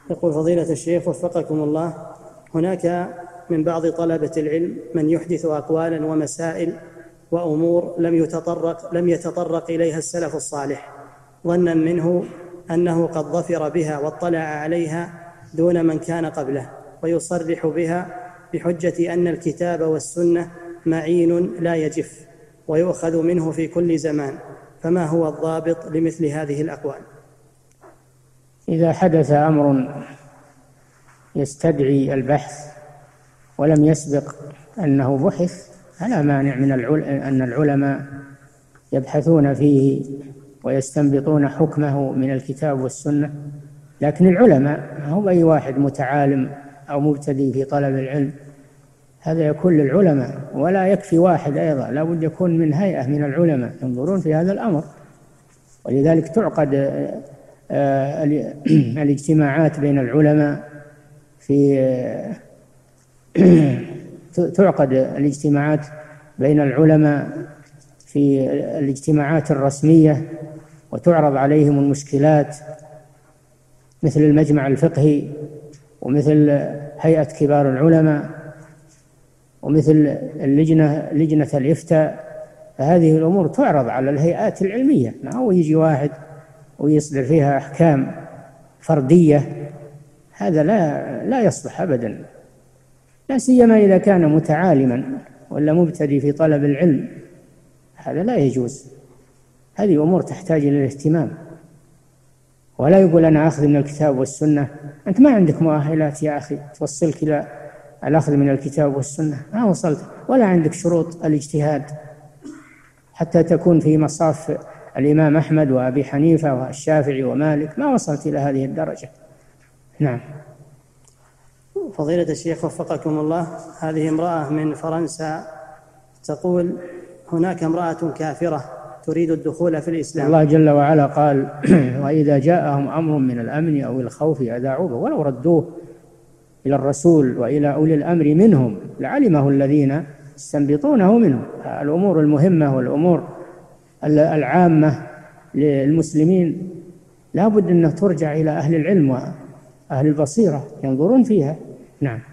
يقول فضيلة الشيخ وفقكم الله: هناك من بعض طلبة العلم من يحدث أقوالا ومسائل وأمور لم يتطرق إليها السلف الصالح، ظنا منه أنه قد ظفر بها واطلع عليها دون من كان قبله، ويصرح بها بحجة أن الكتاب والسنة معين لا يجف ويؤخذ منه في كل زمان، فما هو الضابط لمثل هذه الأقوال؟ إذا حدث أمر يستدعي البحث ولم يسبق أنه بحث فلا مانع من أن العلماء يبحثون فيه ويستنبطون حكمه من الكتاب والسنة، لكن العلماء ما هو أي واحد متعالم أو مبتدئ في طلب العلم، هذا يكون للعلماء، ولا يكفي واحد أيضا، لا بد يكون من هيئة من العلماء ينظرون في هذا الأمر. ولذلك تعقد الاجتماعات بين العلماء تعقد الاجتماعات بين العلماء في الاجتماعات الرسمية، وتعرض عليهم المشكلات، مثل المجمع الفقهي، ومثل هيئة كبار العلماء، ومثل لجنة الإفتاء. فهذه الأمور تعرض على الهيئات العلمية، ما هو يجي واحد ويصدر فيها أحكام فردية، هذا لا يصلح أبدا، لا سيما إذا كان متعالما ولا مبتدئ في طلب العلم، هذا لا يجوز. هذه أمور تحتاج إلى الاهتمام، ولا يقول أنا أخذ من الكتاب والسنة. أنت ما عندك مؤهلات يا أخي توصلك إلى الأخذ من الكتاب والسنة، ما وصلت، ولا عندك شروط الاجتهاد حتى تكون في مصاف الإمام أحمد وأبي حنيفة والشافعي ومالك، ما وصلت إلى هذه الدرجة. نعم. فضيلة الشيخ وفقكم الله، هذه امرأة من فرنسا تقول: هناك امرأة كافرة تريد الدخول في الإسلام. الله جل وعلا قال: وإذا جاءهم أمر من الأمن أو الخوف أذاعوا به ولو ردوه إلى الرسول وإلى أولي الأمر منهم لعلمه الذين يستنبطونه منهم. الأمور المهمة والأمور العامة للمسلمين لا بد أن ترجع إلى أهل العلم وأهل البصيرة ينظرون فيها. نعم.